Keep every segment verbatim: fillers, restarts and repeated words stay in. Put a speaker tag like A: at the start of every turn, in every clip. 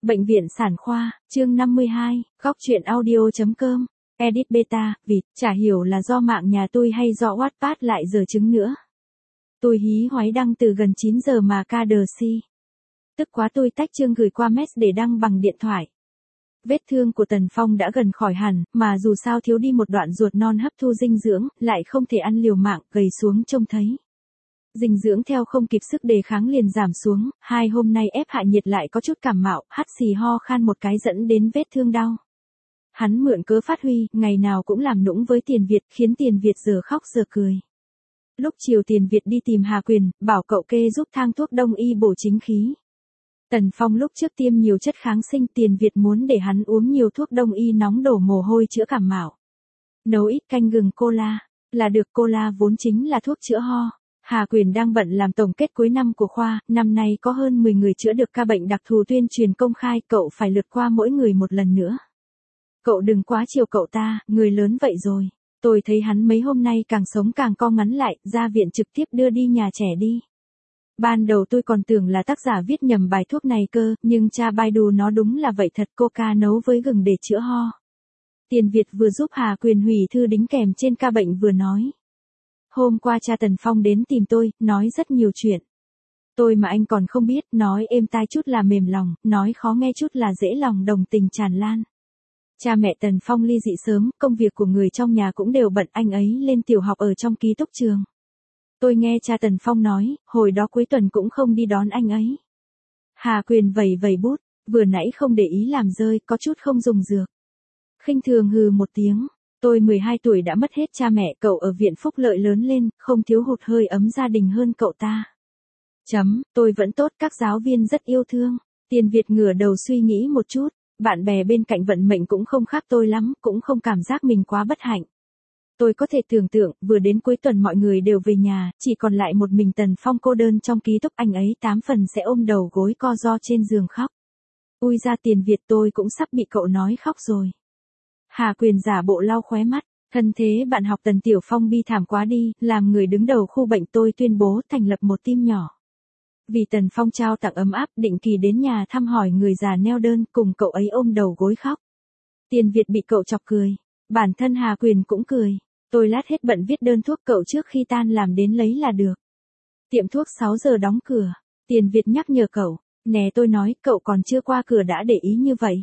A: Bệnh viện sản khoa, chương năm mươi hai, góc truyện audio.com, edit beta, vịt, chả hiểu là do mạng nhà tôi hay do Wattpad lại dở trứng nữa. Tôi hí hoái đăng từ gần chín giờ mà ca đờ si. Tức quá tôi tách chương gửi qua mess để đăng bằng điện thoại. Vết thương của Tần Phong đã gần khỏi hẳn, mà dù sao thiếu đi một đoạn ruột non hấp thu dinh dưỡng, lại không thể ăn liều mạng, gầy xuống trông thấy. Dinh dưỡng theo không kịp sức đề kháng liền giảm xuống, hai hôm nay ép hạ nhiệt lại có chút cảm mạo, hắt xì ho khan một cái dẫn đến vết thương đau. Hắn mượn cớ phát huy, ngày nào cũng làm nũng với Tiền Việt, khiến Tiền Việt giờ khóc giờ cười. Lúc chiều Tiền Việt đi tìm Hà Quyền, bảo cậu kê giúp thang thuốc đông y bổ chính khí. Tần Phong lúc trước tiêm nhiều chất kháng sinh, Tiền Việt muốn để hắn uống nhiều thuốc đông y nóng đổ mồ hôi chữa cảm mạo. Nấu ít canh gừng cola, là được, cola vốn chính là thuốc chữa ho. Hà Quyền đang bận làm tổng kết cuối năm của khoa, năm nay có hơn mười người chữa được ca bệnh đặc thù tuyên truyền công khai, cậu phải lượt qua mỗi người một lần nữa. Cậu đừng quá chiều cậu ta, người lớn vậy rồi. Tôi thấy hắn mấy hôm nay càng sống càng co ngắn lại, ra viện trực tiếp đưa đi nhà trẻ đi. Ban đầu tôi còn tưởng là tác giả viết nhầm bài thuốc này cơ, nhưng cha Baidu nó đúng là vậy thật, coca nấu với gừng để chữa ho. Tiền Việt vừa giúp Hà Quyền hủy thư đính kèm trên ca bệnh vừa nói. Hôm qua cha Tần Phong đến tìm tôi, nói rất nhiều chuyện. Tôi mà anh còn không biết, nói êm tai chút là mềm lòng, nói khó nghe chút là dễ lòng, đồng tình tràn lan. Cha mẹ Tần Phong ly dị sớm, công việc của người trong nhà cũng đều bận, anh ấy lên tiểu học ở trong ký túc trường. Tôi nghe cha Tần Phong nói, hồi đó cuối tuần cũng không đi đón anh ấy. Hà Quyền vẩy vẩy bút, vừa nãy không để ý làm rơi, có chút không dùng dược. Khinh thường hừ một tiếng. Tôi mười hai tuổi đã mất hết cha mẹ, cậu ở viện phúc lợi lớn lên, không thiếu hụt hơi ấm gia đình hơn cậu ta. Chấm, tôi vẫn tốt, các giáo viên rất yêu thương. Tiền Việt ngửa đầu suy nghĩ một chút, bạn bè bên cạnh vận mệnh cũng không khác tôi lắm, cũng không cảm giác mình quá bất hạnh. Tôi có thể tưởng tượng, vừa đến cuối tuần mọi người đều về nhà, chỉ còn lại một mình Tần Phong cô đơn trong ký túc, anh ấy tám phần sẽ ôm đầu gối co ro trên giường khóc. Ui ra Tiền Việt, tôi cũng sắp bị cậu nói khóc rồi. Hà Quyền giả bộ lau khóe mắt, thân thế bạn học Tần Tiểu Phong bi thảm quá đi, làm người đứng đầu khu bệnh tôi tuyên bố thành lập một team nhỏ. Vì Tần Phong trao tặng ấm áp, định kỳ đến nhà thăm hỏi người già neo đơn, cùng cậu ấy ôm đầu gối khóc. Tiền Việt bị cậu chọc cười, bản thân Hà Quyền cũng cười, tôi lát hết bận viết đơn thuốc, cậu trước khi tan làm đến lấy là được. Tiệm thuốc sáu giờ đóng cửa, Tiền Việt nhắc nhở cậu, nè tôi nói cậu còn chưa qua cửa đã để ý như vậy.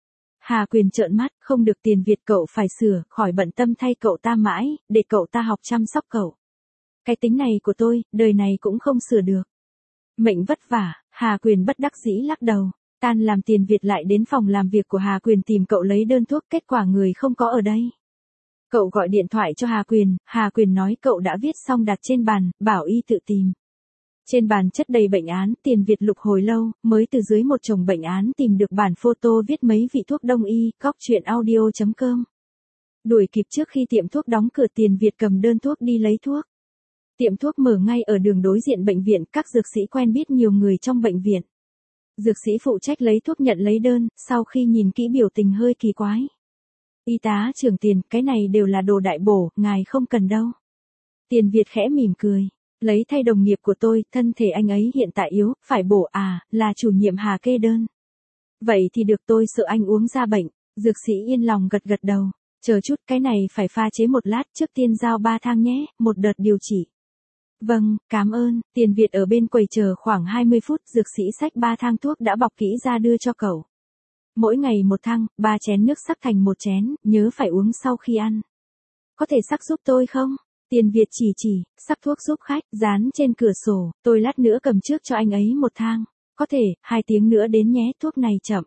A: Hà Quyền trợn mắt, không được Tiền Việt, cậu phải sửa, khỏi bận tâm thay cậu ta mãi, để cậu ta học chăm sóc cậu. Cái tính này của tôi, đời này cũng không sửa được. Mệnh vất vả, Hà Quyền bất đắc dĩ lắc đầu, tan làm Tiền Việt lại đến phòng làm việc của Hà Quyền tìm cậu lấy đơn thuốc, kết quả người không có ở đây. Cậu gọi điện thoại cho Hà Quyền, Hà Quyền nói cậu đã viết xong đặt trên bàn, bảo y tự tìm. Trên bàn chất đầy bệnh án, Tiền Việt lục hồi lâu, mới từ dưới một chồng bệnh án tìm được bản photo viết mấy vị thuốc đông y, góc truyện audio.com. Đuổi kịp trước khi tiệm thuốc đóng cửa, Tiền Việt cầm đơn thuốc đi lấy thuốc. Tiệm thuốc mở ngay ở đường đối diện bệnh viện, các dược sĩ quen biết nhiều người trong bệnh viện. Dược sĩ phụ trách lấy thuốc nhận lấy đơn, sau khi nhìn kỹ biểu tình hơi kỳ quái. Y tá trưởng Tiền, cái này đều là đồ đại bổ, ngài không cần đâu. Tiền Việt khẽ mỉm cười. Lấy thay đồng nghiệp của tôi, thân thể anh ấy hiện tại yếu, phải bổ à, là chủ nhiệm Hà kê đơn. Vậy thì được, tôi sợ anh uống ra bệnh. Dược sĩ yên lòng gật gật đầu. Chờ chút, cái này phải pha chế một lát, trước tiên giao ba thang nhé, một đợt điều trị. Vâng, cảm ơn. Tiền Việt ở bên quầy chờ khoảng hai mươi phút, dược sĩ xách ba thang thuốc đã bọc kỹ ra đưa cho cậu. Mỗi ngày một thang, ba chén nước sắc thành một chén, nhớ phải uống sau khi ăn. Có thể sắc giúp tôi không? Tiền Việt chỉ chỉ, sắc thuốc giúp khách, dán trên cửa sổ, tôi lát nữa cầm trước cho anh ấy một thang. Có thể, hai tiếng nữa đến nhé, thuốc này chậm.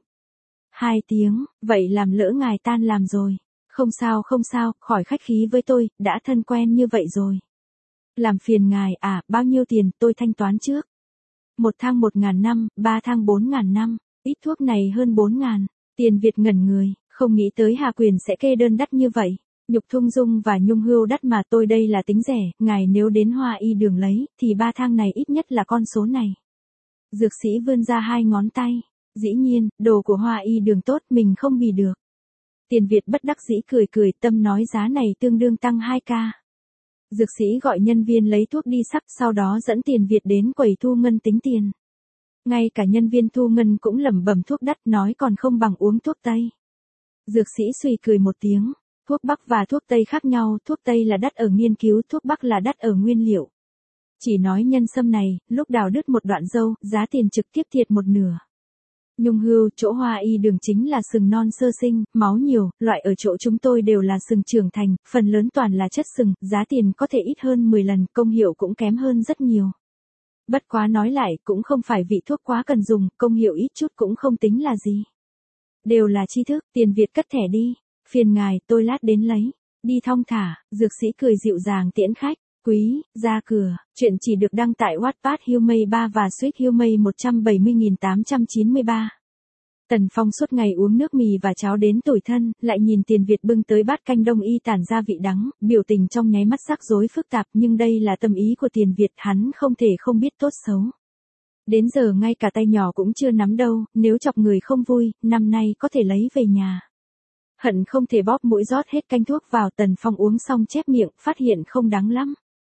A: Hai tiếng, vậy làm lỡ ngài tan làm rồi. Không sao không sao, khỏi khách khí với tôi, đã thân quen như vậy rồi. Làm phiền ngài à, bao nhiêu tiền, tôi thanh toán trước. Một thang một ngàn năm, ba thang bốn ngàn năm, ít thuốc này hơn bốn ngàn. Tiền Việt ngẩn người, không nghĩ tới Hà Quyền sẽ kê đơn đắt như vậy. Nhục Thung Dung và Nhung Hưu đắt mà, tôi đây là tính rẻ, ngài nếu đến Hoa Y đường lấy, thì ba thang này ít nhất là con số này. Dược sĩ vươn ra hai ngón tay, dĩ nhiên, đồ của Hoa Y đường tốt, mình không bì được. Tiền Việt bất đắc dĩ cười cười, tâm nói giá này tương đương tăng hai k. Dược sĩ gọi nhân viên lấy thuốc đi sắc, sau đó dẫn Tiền Việt đến quầy thu ngân tính tiền. Ngay cả nhân viên thu ngân cũng lẩm bẩm thuốc đắt nói còn không bằng uống thuốc Tây. Dược sĩ suy cười một tiếng. Thuốc Bắc và thuốc Tây khác nhau, thuốc Tây là đắt ở nghiên cứu, thuốc Bắc là đắt ở nguyên liệu. Chỉ nói nhân sâm này, lúc đào đứt một đoạn dâu, giá tiền trực tiếp thiệt một nửa. Nhung hươu, chỗ hoa y đường chính là sừng non sơ sinh, máu nhiều, loại ở chỗ chúng tôi đều là sừng trưởng thành, phần lớn toàn là chất sừng, giá tiền có thể ít hơn mười lần, công hiệu cũng kém hơn rất nhiều. Bất quá nói lại, cũng không phải vị thuốc quá cần dùng, công hiệu ít chút cũng không tính là gì. Đều là tri thức, tiền Việt cất thẻ đi. Phiền ngài, tôi lát đến lấy. Đi thong thả, dược sĩ cười dịu dàng tiễn khách. Quý, ra cửa, chuyện chỉ được đăng tại Wattpad Humay ba và Sweet Humay một trăm bảy mươi nghìn tám trăm chín mươi ba. Tần Phong suốt ngày uống nước mì và cháo đến tủi thân, lại nhìn tiền Việt bưng tới bát canh đông y tản ra vị đắng, biểu tình trong nháy mắt rắc rối phức tạp, nhưng đây là tâm ý của tiền Việt, hắn không thể không biết tốt xấu. Đến giờ ngay cả tay nhỏ cũng chưa nắm đâu, nếu chọc người không vui, năm nay có thể lấy về nhà. Hận không thể bóp mũi rót hết canh thuốc vào. Tần Phong uống xong chép miệng, phát hiện không đắng lắm.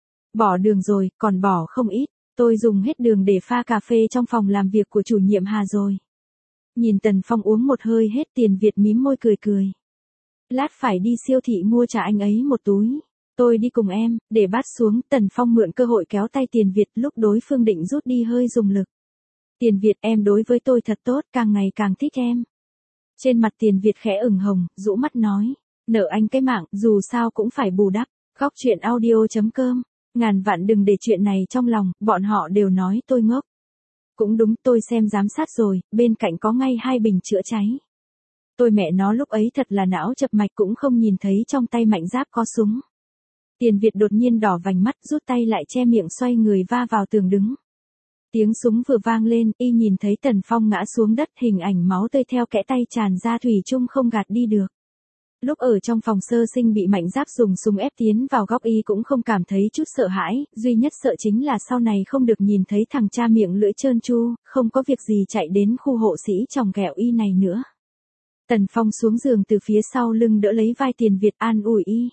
A: Bỏ đường rồi, còn bỏ không ít. Tôi dùng hết đường để pha cà phê trong phòng làm việc của chủ nhiệm Hà rồi. Nhìn Tần Phong uống một hơi hết, tiền Việt mím môi cười cười. Lát phải đi siêu thị mua trả anh ấy một túi. Tôi đi cùng em. Để bát xuống, Tần Phong mượn cơ hội kéo tay tiền Việt lúc đối phương định rút đi hơi dùng lực. Tiền Việt, em đối với tôi thật tốt, càng ngày càng thích em. Trên mặt tiền Việt khẽ ửng hồng, rũ mắt nói. Nợ anh cái mạng, dù sao cũng phải bù đắp. Góc truyện audio chấm com. Ngàn vạn đừng để chuyện này trong lòng, bọn họ đều nói tôi ngốc. Cũng đúng, tôi xem giám sát rồi, bên cạnh có ngay hai bình chữa cháy. Tôi mẹ nó lúc ấy thật là não chập mạch, cũng không nhìn thấy trong tay Mạnh Giáp có súng. Tiền Việt đột nhiên đỏ vành mắt, rút tay lại che miệng, xoay người va vào tường đứng. Tiếng súng vừa vang lên, y nhìn thấy Tần Phong ngã xuống đất, hình ảnh máu tươi theo kẽ tay tràn ra, thủy chung không gạt đi được. Lúc ở trong phòng sơ sinh bị Mạnh Giáp dùng súng ép tiến vào góc, y cũng không cảm thấy chút sợ hãi, duy nhất sợ chính là sau này không được nhìn thấy thằng cha miệng lưỡi trơn tru, không có việc gì chạy đến khu hộ sĩ chòng ghẹo y này nữa. Tần Phong xuống giường từ phía sau lưng đỡ lấy vai tiền Việt, an ủi y.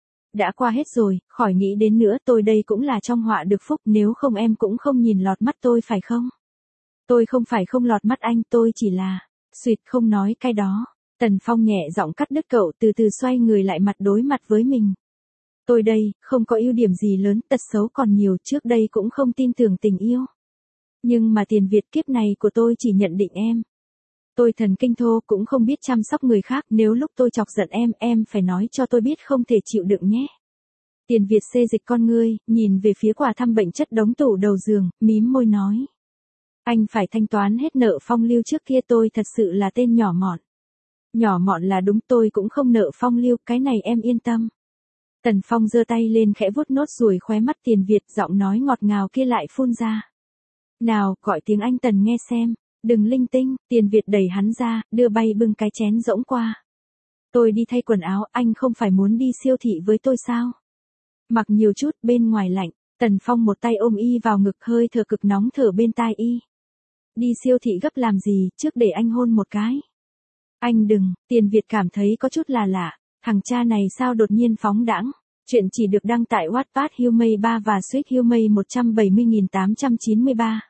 A: Đã qua hết rồi, khỏi nghĩ đến nữa, tôi đây cũng là trong họa được phúc, nếu không em cũng không nhìn lọt mắt tôi phải không? Tôi không phải không lọt mắt anh, tôi chỉ là... Xuyệt, không nói cái đó. Tần Phong nhẹ giọng cắt đứt cậu, từ từ xoay người lại mặt đối mặt với mình. Tôi đây, không có ưu điểm gì lớn, tật xấu còn nhiều, trước đây cũng không tin tưởng tình yêu. Nhưng mà tiền Việt, kiếp này của tôi chỉ nhận định em. Tôi thần kinh thô, cũng không biết chăm sóc người khác, nếu lúc tôi chọc giận em, em phải nói cho tôi biết, không thể chịu đựng nhé. Tiền Việt xê dịch con ngươi, nhìn về phía quà thăm bệnh chất đống tủ đầu giường, mím môi nói. Anh phải thanh toán hết nợ phong lưu trước kia, tôi thật sự là tên nhỏ mọn. Nhỏ mọn là đúng, tôi cũng không nợ phong lưu, cái này em yên tâm. Tần Phong giơ tay lên khẽ vuốt nốt ruồi khóe mắt tiền Việt, giọng nói ngọt ngào kia lại phun ra. Nào, gọi tiếng anh Tần nghe xem. Đừng linh tinh. Tiền Việt đẩy hắn ra, đưa bay bưng cái chén rỗng qua. Tôi đi thay quần áo, anh không phải muốn đi siêu thị với tôi sao? Mặc nhiều chút, bên ngoài lạnh. Tần Phong một tay ôm y vào ngực, hơi thở cực nóng thở bên tai y. Đi siêu thị gấp làm gì, trước để anh hôn một cái. Anh đừng. Tiền Việt cảm thấy có chút là lạ. Thằng cha này sao đột nhiên phóng đãng. Chuyện chỉ được đăng tại Wattpad Humay ba và Sweet Humay một trăm bảy mươi nghìn tám trăm chín mươi ba.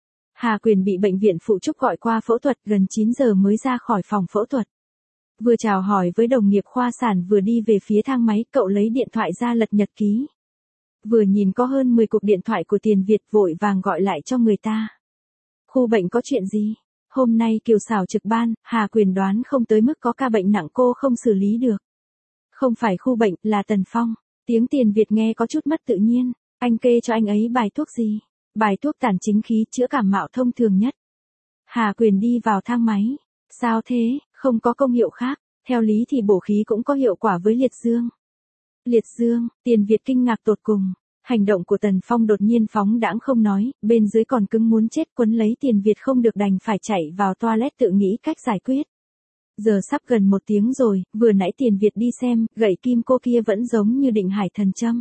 A: Hà Quyền bị bệnh viện phụ trúc gọi qua phẫu thuật, gần chín giờ mới ra khỏi phòng phẫu thuật. Vừa chào hỏi với đồng nghiệp khoa sản vừa đi về phía thang máy, cậu lấy điện thoại ra lật nhật ký. Vừa nhìn có hơn mười cuộc điện thoại của tiền Việt, vội vàng gọi lại cho người ta. Khu bệnh có chuyện gì? Hôm nay Kiều Xảo trực ban, Hà Quyền đoán không tới mức có ca bệnh nặng cô không xử lý được. Không phải khu bệnh, là Tần Phong. Tiếng tiền Việt nghe có chút mất tự nhiên. Anh kê cho anh ấy bài thuốc gì? Bài thuốc tản chính khí, chữa cảm mạo thông thường nhất. Hà Quyền đi vào thang máy. Sao thế, không có công hiệu khác. Theo lý thì bổ khí cũng có hiệu quả với liệt dương. Liệt dương, tiền Việt kinh ngạc tột cùng. Hành động của Tần Phong đột nhiên phóng đãng không nói, bên dưới còn cứng muốn chết, quấn lấy tiền Việt không được đành phải chạy vào toilet tự nghĩ cách giải quyết. Giờ sắp gần một tiếng rồi, vừa nãy tiền Việt đi xem, gậy kim cô kia vẫn giống như định hải thần châm.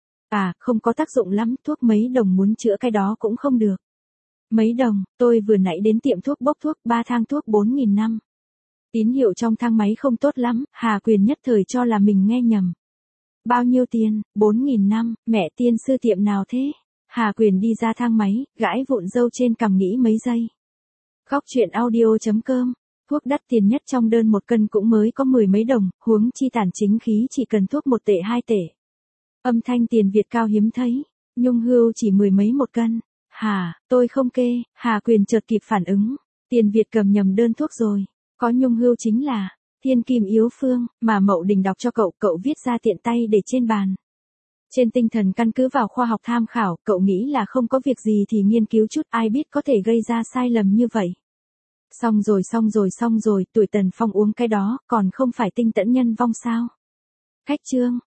A: À, không có tác dụng lắm, thuốc mấy đồng muốn chữa cái đó cũng không được. Mấy đồng, tôi vừa nãy đến tiệm thuốc bốc thuốc, ba thang thuốc bốn nghìn năm. Tín hiệu trong thang máy không tốt lắm, Hà Quyền nhất thời cho là mình nghe nhầm. Bao nhiêu tiền? bốn nghìn năm, mẹ tiên sư tiệm nào thế? Hà Quyền đi ra thang máy, gãi vụn râu trên cằm nghĩ mấy giây. Góc truyện audio.com. Thuốc đắt tiền nhất trong đơn một cân cũng mới có mười mấy đồng, huống chi tản chính khí chỉ cần thuốc một tệ hai tệ. Âm thanh tiền Việt cao hiếm thấy, Nhung Hưu chỉ mười mấy một cân. Hà, tôi không kê, Hà Quyền chợt kịp phản ứng, tiền Việt cầm nhầm đơn thuốc rồi, có Nhung Hưu chính là thiên kim yếu phương, mà Mậu Đình đọc cho cậu, cậu viết ra tiện tay để trên bàn. Trên tinh thần căn cứ vào khoa học tham khảo, cậu nghĩ là không có việc gì thì nghiên cứu chút, ai biết có thể gây ra sai lầm như vậy. Xong rồi xong rồi xong rồi, tuổi Tần Phong uống cái đó, còn không phải tinh tẫn nhân vong sao? Khách trương,